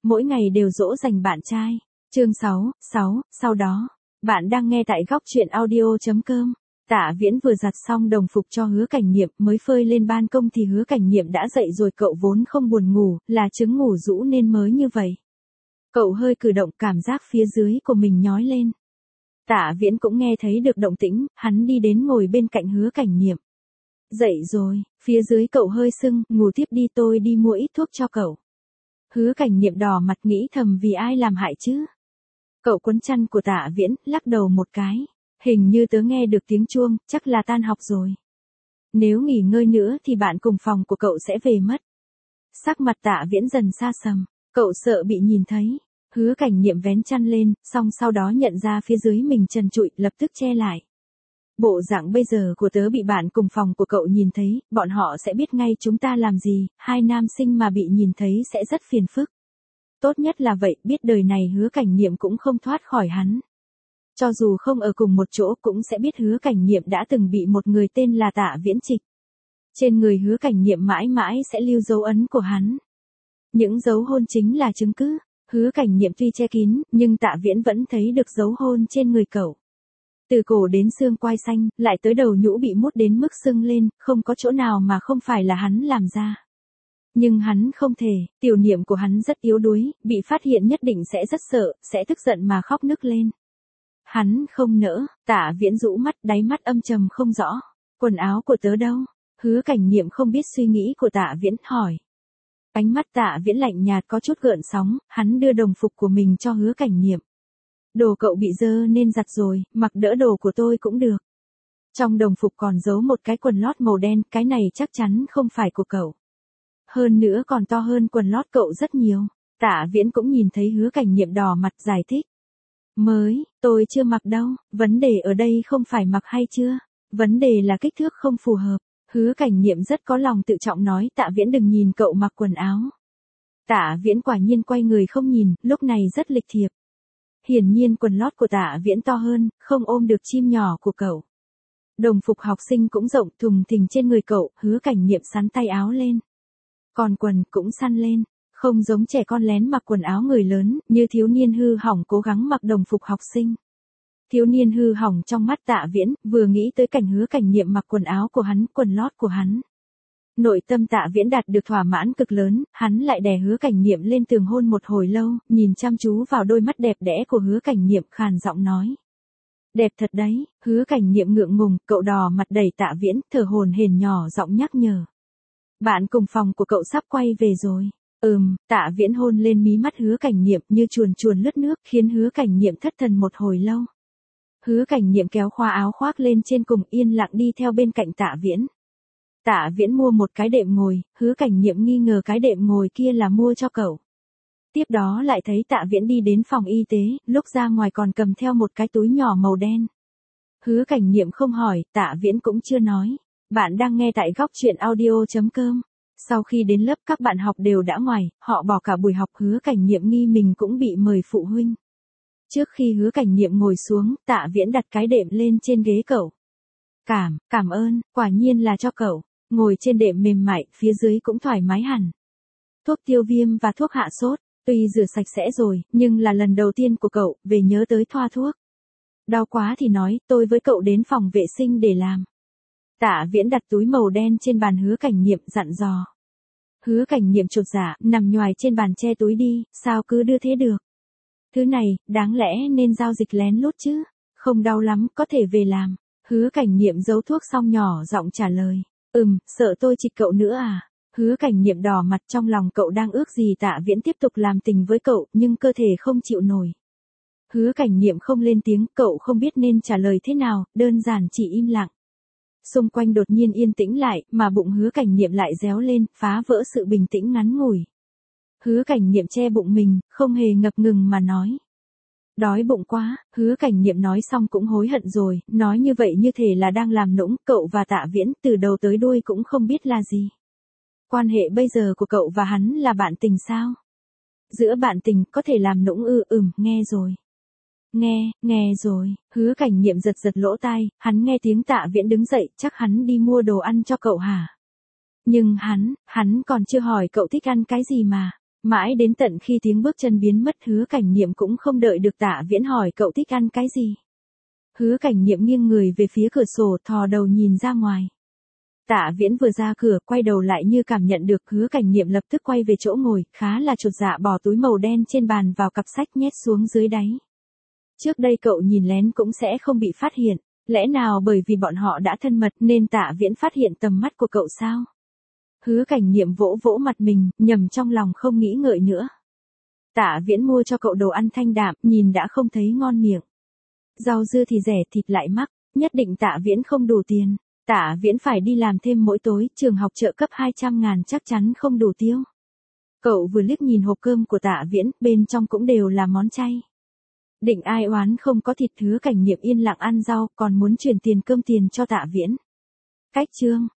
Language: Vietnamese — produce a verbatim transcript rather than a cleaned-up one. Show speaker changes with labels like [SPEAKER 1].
[SPEAKER 1] mỗi ngày đều dỗ dành bạn trai. Chương sáu, sáu, sau đó, bạn đang nghe tại góc truyện audio chấm com. Tạ Viễn vừa giặt xong đồng phục cho Hứa Cảnh Niệm mới phơi lên ban công thì Hứa Cảnh Niệm đã dậy rồi, cậu vốn không buồn ngủ, là chứng ngủ rũ nên mới như vậy. Cậu hơi cử động, cảm giác phía dưới của mình nhói lên. Tạ Viễn cũng nghe thấy được động tĩnh, hắn đi đến ngồi bên cạnh Hứa Cảnh Niệm. Dậy rồi, phía dưới cậu hơi sưng, ngủ tiếp đi, tôi đi mua ít thuốc cho cậu. Hứa Cảnh Niệm đỏ mặt nghĩ thầm vì ai làm hại chứ. Cậu quấn chăn của Tạ Viễn, lắc đầu một cái. Hình như tớ nghe được tiếng chuông, chắc là tan học rồi. Nếu nghỉ ngơi nữa thì bạn cùng phòng của cậu sẽ về mất. Sắc mặt Tạ Viễn dần xa sầm, cậu sợ bị nhìn thấy. Hứa Cảnh Niệm vén chăn lên, xong sau đó nhận ra phía dưới mình trần trụi, lập tức che lại. Bộ dạng bây giờ của tớ bị bạn cùng phòng của cậu nhìn thấy, bọn họ sẽ biết ngay chúng ta làm gì, hai nam sinh mà bị nhìn thấy sẽ rất phiền phức. Tốt nhất là vậy, biết đời này Hứa Cảnh Niệm cũng không thoát khỏi hắn. Cho dù không ở cùng một chỗ cũng sẽ biết Hứa Cảnh Niệm đã từng bị một người tên là Tạ Viễn trịch. Trên người Hứa Cảnh Niệm mãi mãi sẽ lưu dấu ấn của hắn. Những dấu hôn chính là chứng cứ. Hứa Cảnh Niệm tuy che kín, nhưng Tạ Viễn vẫn thấy được dấu hôn trên người cậu. Từ cổ đến xương quai xanh, lại tới đầu nhũ bị mút đến mức sưng lên, không có chỗ nào mà không phải là hắn làm ra. Nhưng hắn không thể, tiểu niệm của hắn rất yếu đuối, bị phát hiện nhất định sẽ rất sợ, sẽ tức giận mà khóc nức lên. Hắn không nỡ, Tạ Viễn rũ mắt, đáy mắt âm trầm không rõ. Quần áo của tớ đâu? Hứa Cảnh Niệm không biết suy nghĩ của Tạ Viễn, hỏi. Ánh mắt Tạ Viễn lạnh nhạt có chút gợn sóng, hắn đưa đồng phục của mình cho Hứa Cảnh Niệm. Đồ cậu bị dơ nên giặt rồi, mặc đỡ đồ của tôi cũng được. Trong đồng phục còn giấu một cái quần lót màu đen, cái này chắc chắn không phải của cậu. Hơn nữa còn to hơn quần lót cậu rất nhiều. Tạ Viễn cũng nhìn thấy Hứa Cảnh Niệm đỏ mặt, giải thích. Mới, tôi chưa mặc đâu, vấn đề ở đây không phải mặc hay chưa, vấn đề là kích thước không phù hợp. Hứa Cảnh Niệm rất có lòng tự trọng nói, Tạ Viễn đừng nhìn cậu mặc quần áo. Tạ Viễn quả nhiên quay người không nhìn, lúc này rất lịch thiệp. Hiển nhiên quần lót của Tạ Viễn to hơn, không ôm được chim nhỏ của cậu. Đồng phục học sinh cũng rộng thùng thình trên người cậu, Hứa Cảnh Niệm sắn tay áo lên. Còn quần cũng săn lên, không giống trẻ con lén mặc quần áo người lớn, như thiếu niên hư hỏng cố gắng mặc đồng phục học sinh. Thiếu niên hư hỏng trong mắt Tạ Viễn, vừa nghĩ tới cảnh Hứa Cảnh Niệm mặc quần áo của hắn, quần lót của hắn. Nội tâm Tạ Viễn đạt được thỏa mãn cực lớn, hắn lại đè Hứa Cảnh Niệm lên tường hôn một hồi lâu, nhìn chăm chú vào đôi mắt đẹp đẽ của Hứa Cảnh Niệm, khàn giọng nói. Đẹp thật đấy. Hứa Cảnh Niệm ngượng ngùng, cậu đỏ mặt đẩy Tạ Viễn, thở hổn hển nhỏ giọng nhắc nhở. Bạn cùng phòng của cậu sắp quay về rồi. Ừm, Tạ Viễn hôn lên mí mắt Hứa Cảnh Niệm như chuồn chuồn lướt nước, khiến Hứa Cảnh Niệm thất thần một hồi lâu. Hứa Cảnh Niệm kéo khoa áo khoác lên trên cùng, yên lặng đi theo bên cạnh Tạ Viễn. Tạ Viễn mua một cái đệm ngồi, Hứa Cảnh Niệm nghi ngờ cái đệm ngồi kia là mua cho cậu. Tiếp đó lại thấy Tạ Viễn đi đến phòng y tế, lúc ra ngoài còn cầm theo một cái túi nhỏ màu đen. Hứa Cảnh Niệm không hỏi, Tạ Viễn cũng chưa nói. Bạn đang nghe tại góc truyện audio chấm com. Sau khi đến lớp các bạn học đều đã ngoài, họ bỏ cả buổi học. Hứa Cảnh Niệm nghi mình cũng bị mời phụ huynh. Trước khi Hứa Cảnh Niệm ngồi xuống, Tạ Viễn đặt cái đệm lên trên ghế cậu. Cảm, cảm ơn, quả nhiên là cho cậu. Ngồi trên đệm mềm mại, phía dưới cũng thoải mái hẳn. Thuốc tiêu viêm và thuốc hạ sốt, tuy rửa sạch sẽ rồi, nhưng là lần đầu tiên của cậu, về nhớ tới thoa thuốc. Đau quá thì nói, tôi với cậu đến phòng vệ sinh để làm. Tạ Viễn đặt túi màu đen trên bàn Hứa Cảnh Niệm, dặn dò. Hứa Cảnh Niệm chột dạ, nằm nhoài trên bàn che túi đi, sao cứ đưa thế được. Thứ này, đáng lẽ nên giao dịch lén lút chứ, không đau lắm, có thể về làm. Hứa Cảnh Niệm giấu thuốc xong nhỏ giọng trả lời. Ừm, sợ tôi trịch cậu nữa à? Hứa Cảnh Niệm đỏ mặt, trong lòng cậu đang ước gì Tạ Viễn tiếp tục làm tình với cậu, nhưng cơ thể không chịu nổi. Hứa Cảnh Niệm không lên tiếng, cậu không biết nên trả lời thế nào, đơn giản chỉ im lặng. Xung quanh đột nhiên yên tĩnh lại, mà bụng Hứa Cảnh Niệm lại réo lên, phá vỡ sự bình tĩnh ngắn ngủi. Hứa Cảnh Niệm che bụng mình, không hề ngập ngừng mà nói. Đói bụng quá. Hứa Cảnh Niệm nói xong cũng hối hận rồi, nói như vậy như thể là đang làm nũng. Cậu và Tạ Viễn từ đầu tới đuôi cũng không biết là gì. Quan hệ bây giờ của cậu và hắn là bạn tình sao? Giữa bạn tình có thể làm nũng ư? Ừm, nghe rồi. Nghe, nghe rồi. Hứa Cảnh Niệm giật giật lỗ tai, hắn nghe tiếng Tạ Viễn đứng dậy, chắc hắn đi mua đồ ăn cho cậu hả? Nhưng hắn, hắn còn chưa hỏi cậu thích ăn cái gì mà. Mãi đến tận khi tiếng bước chân biến mất Hứa Cảnh Niệm cũng không đợi được Tạ Viễn hỏi cậu thích ăn cái gì. Hứa Cảnh Niệm nghiêng người về phía cửa sổ thò đầu nhìn ra ngoài. Tạ Viễn vừa ra cửa quay đầu lại như cảm nhận được Hứa Cảnh Niệm lập tức quay về chỗ ngồi, khá là chột dạ bỏ túi màu đen trên bàn vào cặp sách nhét xuống dưới đáy. Trước đây cậu nhìn lén cũng sẽ không bị phát hiện, lẽ nào bởi vì bọn họ đã thân mật nên Tạ Viễn phát hiện tầm mắt của cậu sao? Hứa Cảnh Niệm vỗ vỗ mặt mình, nhầm trong lòng không nghĩ ngợi nữa. Tạ Viễn mua cho cậu đồ ăn thanh đạm, nhìn đã không thấy ngon miệng. Rau dưa thì rẻ, thịt lại mắc, nhất định Tạ Viễn không đủ tiền. Tạ Viễn phải đi làm thêm mỗi tối, trường học trợ cấp hai trăm ngàn chắc chắn không đủ tiêu. Cậu vừa liếc nhìn hộp cơm của Tạ Viễn, bên trong cũng đều là món chay. Định ai oán không có thịt. Hứa Cảnh Niệm yên lặng ăn rau, còn muốn chuyển tiền cơm tiền cho Tạ Viễn. Cách chương